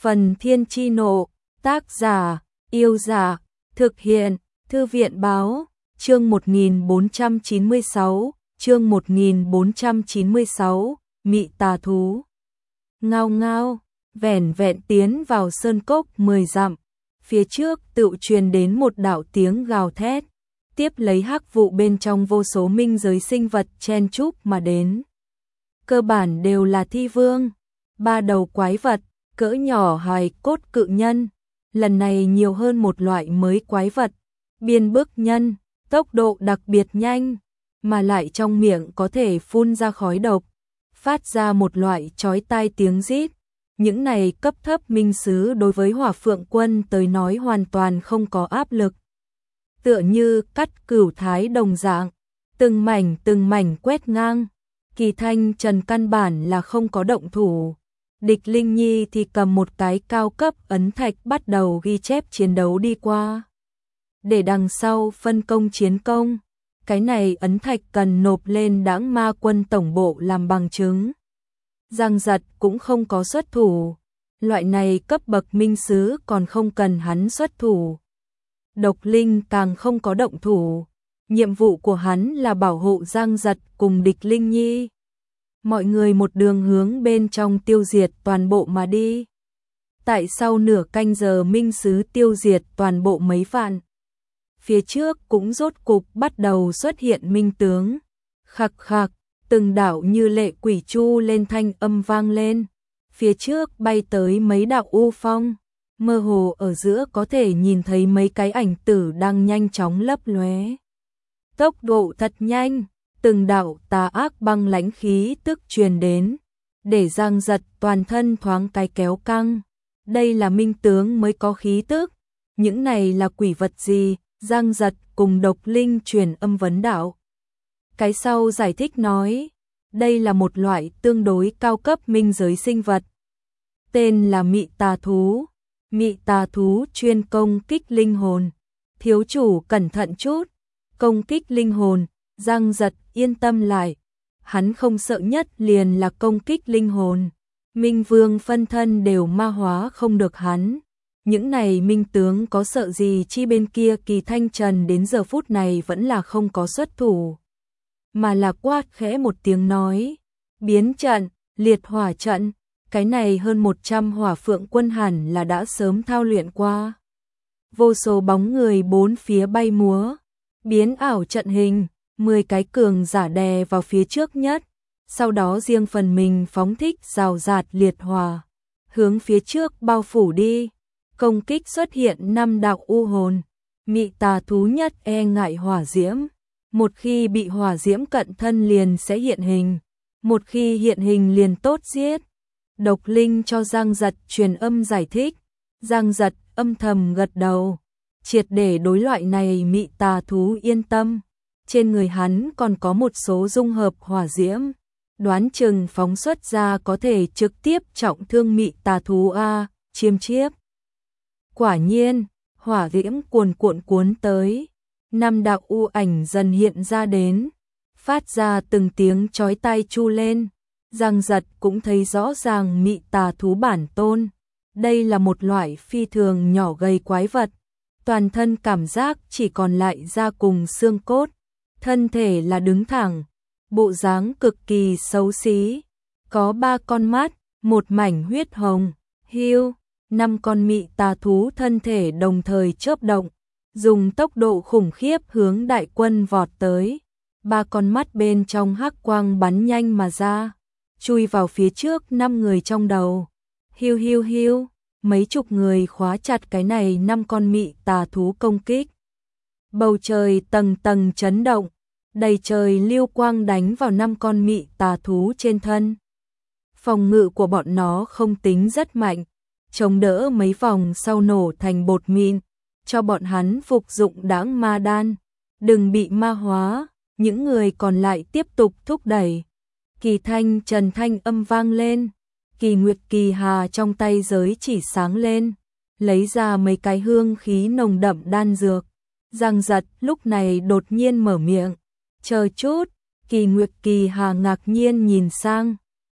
Phần Thiên Chi Nộ, tác giả, Yêu Giả, thực hiện, Thư viện Báo, chương 1496, Mị Tà Thú. Ngao ngao, vẻn vẹn tiến vào sơn cốc 10 dặm, phía trước tự truyền đến một đạo tiếng gào thét, tiếp lấy hắc vụ bên trong vô số minh giới sinh vật chen chúc mà đến. Cơ bản đều là thi vương, ba đầu quái vật, cỡ nhỏ hài cốt cự nhân, lần này nhiều hơn một loại mới quái vật, biên bức nhân, tốc độ đặc biệt nhanh, mà lại trong miệng có thể phun ra khói độc, phát ra một loại chói tai tiếng rít. Những này cấp thấp minh sứ đối với Hỏa Phượng Quân tới nói hoàn toàn không có áp lực. Tựa như cắt cửu thái đồng dạng, từng mảnh quét ngang, Kỳ Thanh Trần căn bản là không có động thủ. Địch Linh Nhi thì cầm một cái cao cấp ấn thạch bắt đầu ghi chép chiến đấu đi qua. Để đằng sau phân công chiến công, cái này ấn thạch cần nộp lên Đãng Ma Quân tổng bộ làm bằng chứng. Giang Giật cũng không có xuất thủ, loại này cấp bậc minh sứ còn không cần hắn xuất thủ. Độc Linh càng không có động thủ, nhiệm vụ của hắn là bảo hộ Giang Giật cùng Địch Linh Nhi. Mọi người một đường hướng bên trong tiêu diệt toàn bộ mà đi. Tại sau nửa canh giờ minh sứ tiêu diệt toàn bộ mấy vạn. Phía trước cũng rốt cục bắt đầu xuất hiện minh tướng. Khặc khặc, từng đạo như lệ quỷ chu lên thanh âm vang lên. Phía trước bay tới mấy đạo u phong, mơ hồ ở giữa có thể nhìn thấy mấy cái ảnh tử đang nhanh chóng lấp lóe. Tốc độ thật nhanh, từng đạo tà ác băng lãnh khí tức truyền đến, để Giang Giật toàn thân thoáng cái kéo căng. Đây là minh tướng mới có khí tức, những này là quỷ vật gì? Giang Giật cùng Độc Linh truyền âm vấn đạo. Cái sau giải thích nói, đây là một loại tương đối cao cấp minh giới sinh vật. Tên là Mị Tà Thú. Mị Tà Thú chuyên công kích linh hồn. Thiếu chủ cẩn thận chút, công kích linh hồn. Giang Giật yên tâm lại, hắn không sợ nhất liền là công kích linh hồn. Minh Vương phân thân đều ma hóa không được hắn. Những này minh tướng có sợ gì chi bên kia. Kỳ Thanh Trần đến giờ phút này vẫn là không có xuất thủ, mà là quát khẽ một tiếng nói, biến trận, liệt hỏa trận. Cái này hơn 100 Hỏa Phượng Quân hẳn là đã sớm thao luyện qua. Vô số bóng người bốn phía bay múa, biến ảo trận hình, 10 cái cường giả đè vào phía trước nhất, sau đó riêng phần mình phóng thích rào rạt liệt hỏa, hướng phía trước bao phủ đi. Công kích xuất hiện 5 đạo u hồn. Mị Tà Thú nhất e ngại hỏa diễm, một khi bị hỏa diễm cận thân liền sẽ hiện hình, một khi hiện hình liền tốt giết. Độc Linh cho Giang Giật truyền âm giải thích, Giang Giật âm thầm gật đầu, triệt để đối loại này Mị Tà Thú yên tâm. Trên người hắn còn có một số dung hợp hỏa diễm, đoán chừng phóng xuất ra có thể trực tiếp trọng thương Mị Tà Thú a. Chiêm chiếp. Quả nhiên, hỏa diễm cuồn cuộn cuốn tới, 5 đạo u ảnh dần hiện ra đến, phát ra từng tiếng chói tai chu lên. Giang Giật cũng thấy rõ ràng Mị Tà Thú bản tôn. Đây là một loại phi thường nhỏ gầy quái vật, toàn thân cảm giác chỉ còn lại da cùng xương cốt, thân thể là đứng thẳng, bộ dáng cực kỳ xấu xí, có 3 con mắt, một mảnh huyết hồng. Hiu, 5 con Mị Tà Thú thân thể đồng thời chớp động, dùng tốc độ khủng khiếp hướng đại quân vọt tới. 3 con mắt bên trong hắc quang bắn nhanh mà ra, chui vào phía trước 5 người trong đầu. Hiu hiu hiu, mấy chục người khóa chặt cái này 5 con Mị Tà Thú công kích. Bầu trời tầng tầng chấn động, đầy trời lưu quang đánh vào 5 con Mị Tà Thú trên thân. Phòng ngự của bọn nó không tính rất mạnh, chống đỡ mấy vòng sau nổ thành bột mịn, cho bọn hắn phục dụng Đãng Ma Đan, đừng bị ma hóa. Những người còn lại tiếp tục thúc đẩy. Kỳ Thanh Trần thanh âm vang lên, Kỳ Nguyệt Kỳ Hà trong tay giới chỉ sáng lên, lấy ra mấy cái hương khí nồng đậm đan dược. Giang Giật lúc này đột nhiên mở miệng, chờ chút. Kỳ Nguyệt Kỳ Hà ngạc nhiên nhìn sang,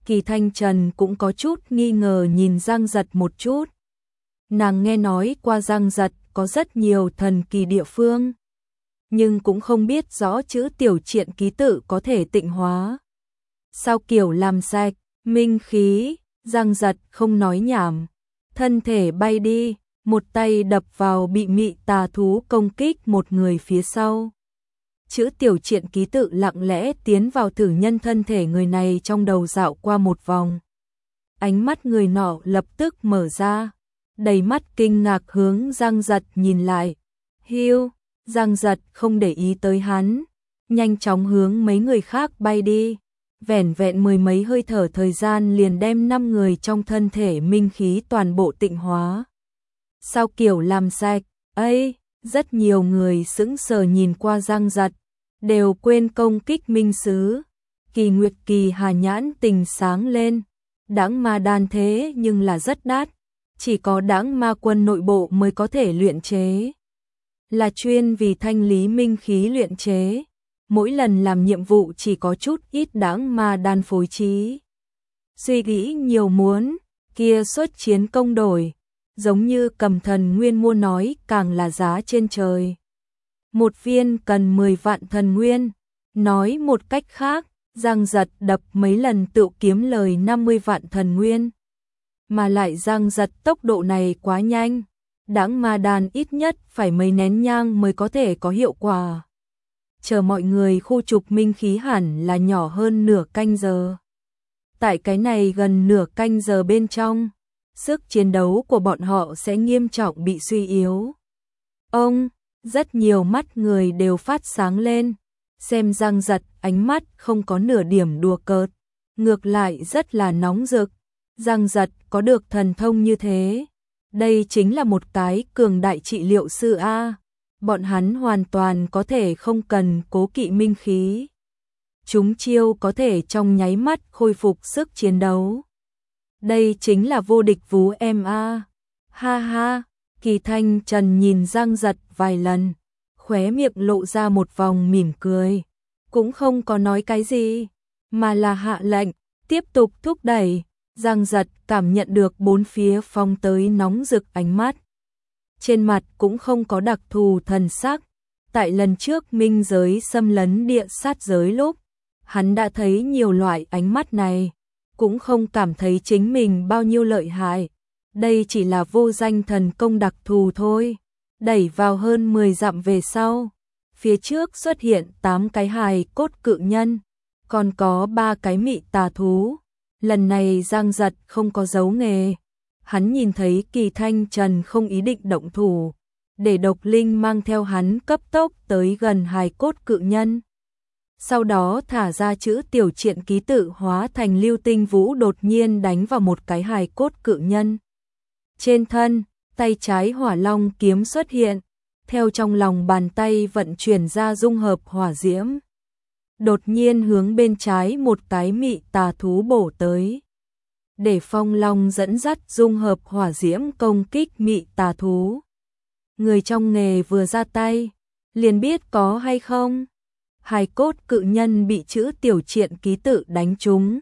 Kỳ Thanh Trần cũng có chút nghi ngờ nhìn Giang Giật một chút. Nàng nghe nói qua Giang Giật có rất nhiều thần kỳ địa phương, nhưng cũng không biết rõ chữ tiểu triện ký tự có thể tịnh hóa. Sao kiểu làm sạch, minh khí, Giang Giật không nói nhảm, thân thể bay đi, một tay đập vào bị mị tà thú công kích một người phía sau. Chữ tiểu triện ký tự lặng lẽ tiến vào thử nhân thân thể người này trong đầu dạo qua một vòng. Ánh mắt người nọ lập tức mở ra, đầy mắt kinh ngạc hướng Giang Giật nhìn lại. Hiu, Giang Giật không để ý tới hắn, nhanh chóng hướng mấy người khác bay đi. Vẻn vẹn mười mấy hơi thở thời gian liền đem 5 người trong thân thể minh khí toàn bộ tịnh hóa. Sao kiểu làm sạch, ấy, rất nhiều người sững sờ nhìn qua Giang Giật, đều quên công kích minh sứ. Kỳ Nguyệt Kỳ Hà nhãn tình sáng lên, Đãng ma đan thế nhưng là rất đắt, chỉ có Đãng ma quân nội bộ mới có thể luyện chế. Là chuyên vì thanh lý minh khí luyện chế, mỗi lần làm nhiệm vụ chỉ có chút ít Đãng ma đan phối trí. Suy nghĩ nhiều muốn, kia xuất chiến công đổi, giống như Cầm Thần Nguyên mua nói càng là giá trên trời. Một viên cần 10 vạn thần nguyên, nói một cách khác, Giang Giật đập mấy lần tự kiếm lời 50 vạn thần nguyên. Mà lại Giang Giật tốc độ này quá nhanh, Đãng ma đan ít nhất phải mấy nén nhang mới có thể có hiệu quả. Chờ mọi người khu trục minh khí hẳn là nhỏ hơn nửa canh giờ. Tại cái này gần nửa canh giờ bên trong, sức chiến đấu của bọn họ sẽ nghiêm trọng bị suy yếu. Rất nhiều mắt người đều phát sáng lên, xem Giang Giật ánh mắt không có nửa điểm đùa cợt, ngược lại rất là nóng rực. Giang Giật có được thần thông như thế, đây chính là một cái cường đại trị liệu sư A, bọn hắn hoàn toàn có thể không cần cố kỵ minh khí. Chúng chiêu có thể trong nháy mắt khôi phục sức chiến đấu. Đây chính là vô địch vú em A. Ha ha, Kỳ Thanh Trần nhìn Giang Giật vài lần, khóe miệng lộ ra một vòng mỉm cười, cũng không có nói cái gì, mà là hạ lệnh, tiếp tục thúc đẩy. Giang Giật cảm nhận được bốn phía phong tới nóng rực ánh mắt. Trên mặt cũng không có đặc thù thần sắc, tại lần trước minh giới xâm lấn địa sát giới lúc, hắn đã thấy nhiều loại ánh mắt này, cũng không cảm thấy chính mình bao nhiêu lợi hại. Đây chỉ là vô danh thần công đặc thù thôi. Đẩy vào hơn 10 dặm về sau, phía trước xuất hiện 8 cái hài cốt cự nhân, còn có 3 cái mị tà thú. Lần này Giang Giật không có giấu nghề, hắn nhìn thấy Kỳ Thanh Trần không ý định động thủ, để Độc Linh mang theo hắn cấp tốc tới gần hài cốt cự nhân. Sau đó thả ra chữ tiểu triện ký tự hóa thành lưu tinh vũ đột nhiên đánh vào một cái hài cốt cự nhân. Trên thân, tay trái hỏa long kiếm xuất hiện, theo trong lòng bàn tay vận chuyển ra dung hợp hỏa diễm. Đột nhiên hướng bên trái một cái mị tà thú bổ tới. Để Phong Long dẫn dắt dung hợp hỏa diễm công kích mị tà thú. Người trong nghề vừa ra tay, liền biết có hay không. Hài cốt cự nhân bị chữ tiểu triện ký tự đánh trúng,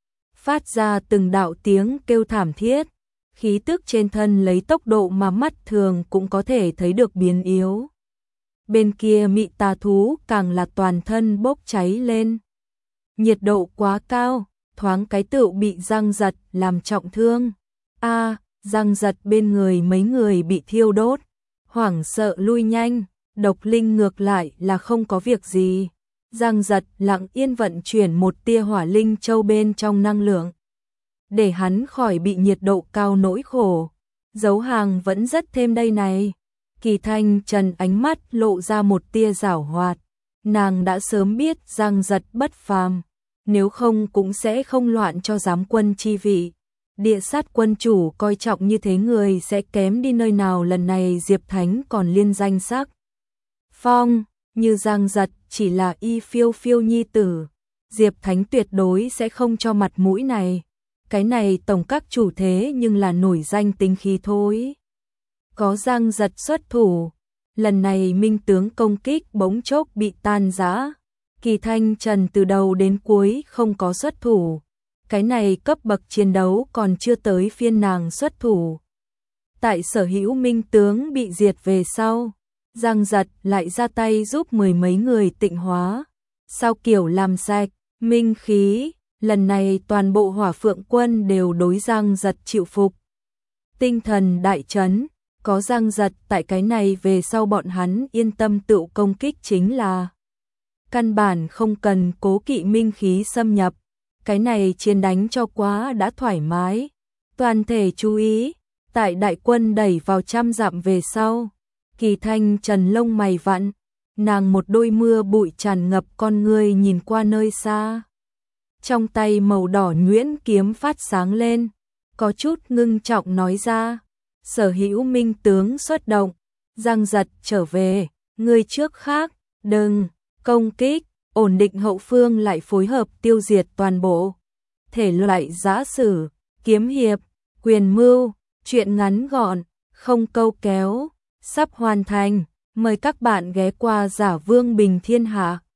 phát ra từng đạo tiếng kêu thảm thiết, khí tức trên thân lấy tốc độ mà mắt thường cũng có thể thấy được biến yếu. Bên kia mị tà thú càng là toàn thân bốc cháy lên. Nhiệt độ quá cao, thoáng cái tựu bị Giang Giật làm trọng thương. Giang Giật bên người mấy người bị thiêu đốt, hoảng sợ lui nhanh. Độc Linh ngược lại là không có việc gì. Giang Giật lặng yên vận chuyển một tia hỏa linh châu bên trong năng lượng, để hắn khỏi bị nhiệt độ cao nỗi khổ. Dấu hàng vẫn rất thêm đây này. Kỳ Thanh Trần ánh mắt lộ ra một tia giảo hoạt. Nàng đã sớm biết Giang Giật bất phàm, nếu không cũng sẽ không loạn cho giám quân chi vị. Địa sát quân chủ coi trọng như thế người sẽ kém đi nơi nào. Lần này Diệp Thánh còn liên danh sắc phong, như Giang Giật chỉ là y phiêu phiêu nhi tử, Diệp Thánh tuyệt đối sẽ không cho mặt mũi này. Cái này tổng các chủ thế nhưng là nổi danh tính khí thôi. Có Giang Giật xuất thủ, lần này minh tướng công kích bỗng chốc bị tan rã. Kỳ Thanh Trần từ đầu đến cuối không có xuất thủ, cái này cấp bậc chiến đấu còn chưa tới phiên nàng xuất thủ. Tại Sở Hữu Minh tướng bị diệt về sau, Giang Giật lại ra tay giúp mười mấy người tịnh hóa, sao kiểu làm sạch minh khí, lần này toàn bộ Hỏa Phượng quân đều đối Giang Giật chịu phục. Tinh thần đại chấn, có Giang Giật tại cái này về sau bọn hắn yên tâm tự công kích chính là căn bản không cần cố kỵ minh khí xâm nhập, cái này chiến đánh cho quá đã thoải mái. Toàn thể chú ý, tại đại quân đẩy vào 100 dặm về sau, Kỳ Thanh Trần lông mày vặn, nàng một đôi mưa bụi tràn ngập con ngươi nhìn qua nơi xa. Trong tay màu đỏ nhuyễn kiếm phát sáng lên, có chút ngưng trọng nói ra, Sở Hữu Minh tướng xuất động, Giang Giật trở về, ngươi trước khác, đừng công kích, ổn định hậu phương lại phối hợp tiêu diệt toàn bộ thể loại giã sử, kiếm hiệp, quyền mưu, truyện ngắn gọn, không câu kéo, sắp hoàn thành, mời các bạn ghé qua Giả Vương Bình Thiên Hạ.